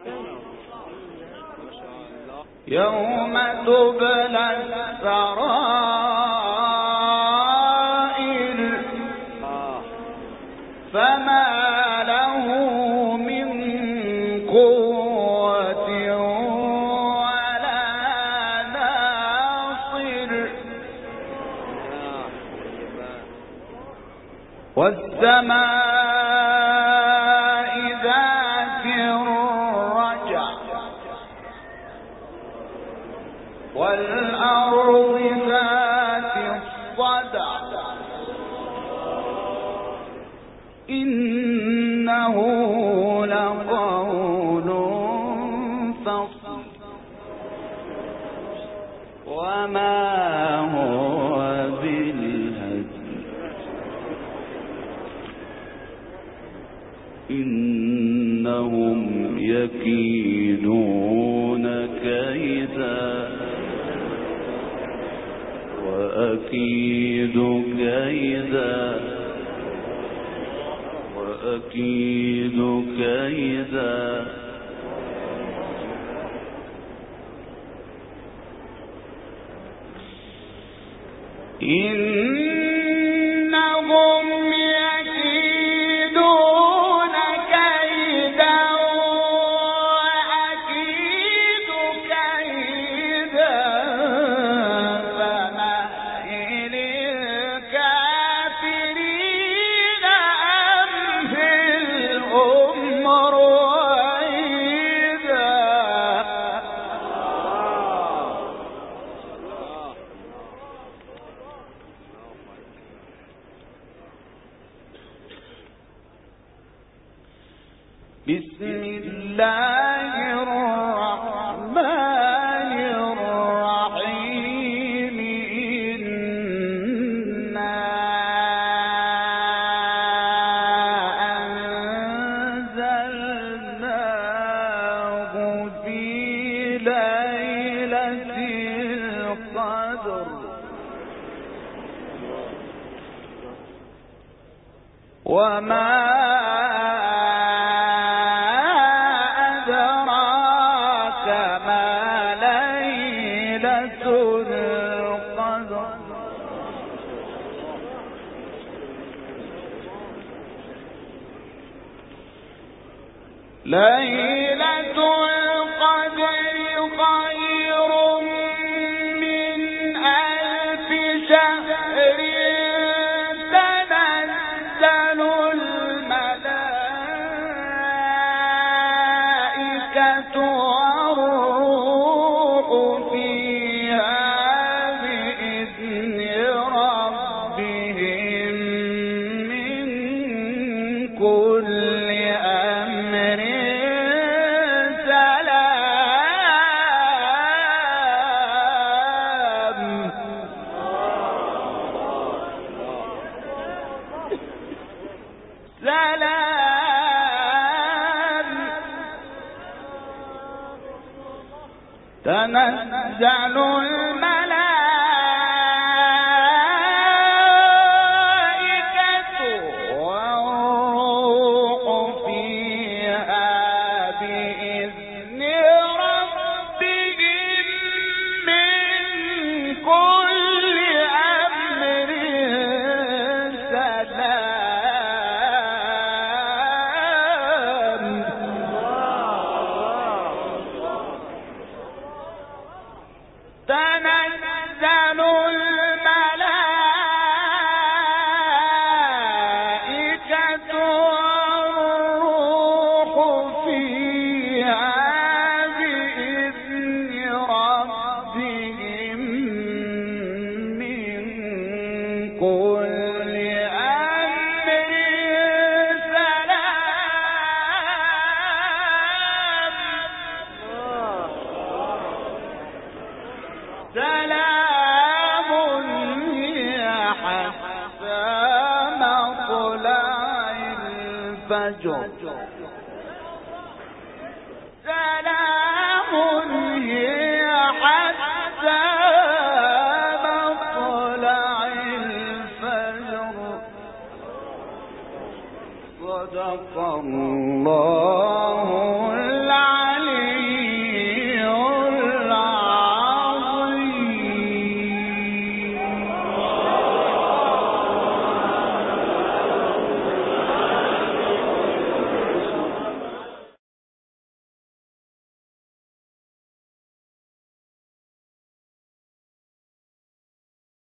يوم تبلى السرائر فما له من قوة ولا ناصر والسماء ذات الرجع والأرض ذات الصدع إنه لقول فصل وما هو بالهزل إنهم يكيدون كيدا وأكيد كيدا وأكيد كيدا إنهم يكيدون كيدا وأكيد كيدا فمهل الكافرين أمهلهم رويدا بسم الله الرحمن الرحيم إنا أنزلناه في ليلة القدر وما أدراك ما ليلة القدر ليلة القدر خير من ألف شهر تنزل الملائكة والروح فيها بإذن ربهم من كل أمر سلام تنزل الملائكة والروح فيها بإذن ربهم من كل أمر سلام تنزل الملائكة والروح فيها بإذن ربهم من كل أمر سلام هي حتى مطلع الفجر سلام هي حتى مطلع الفجر صدق الله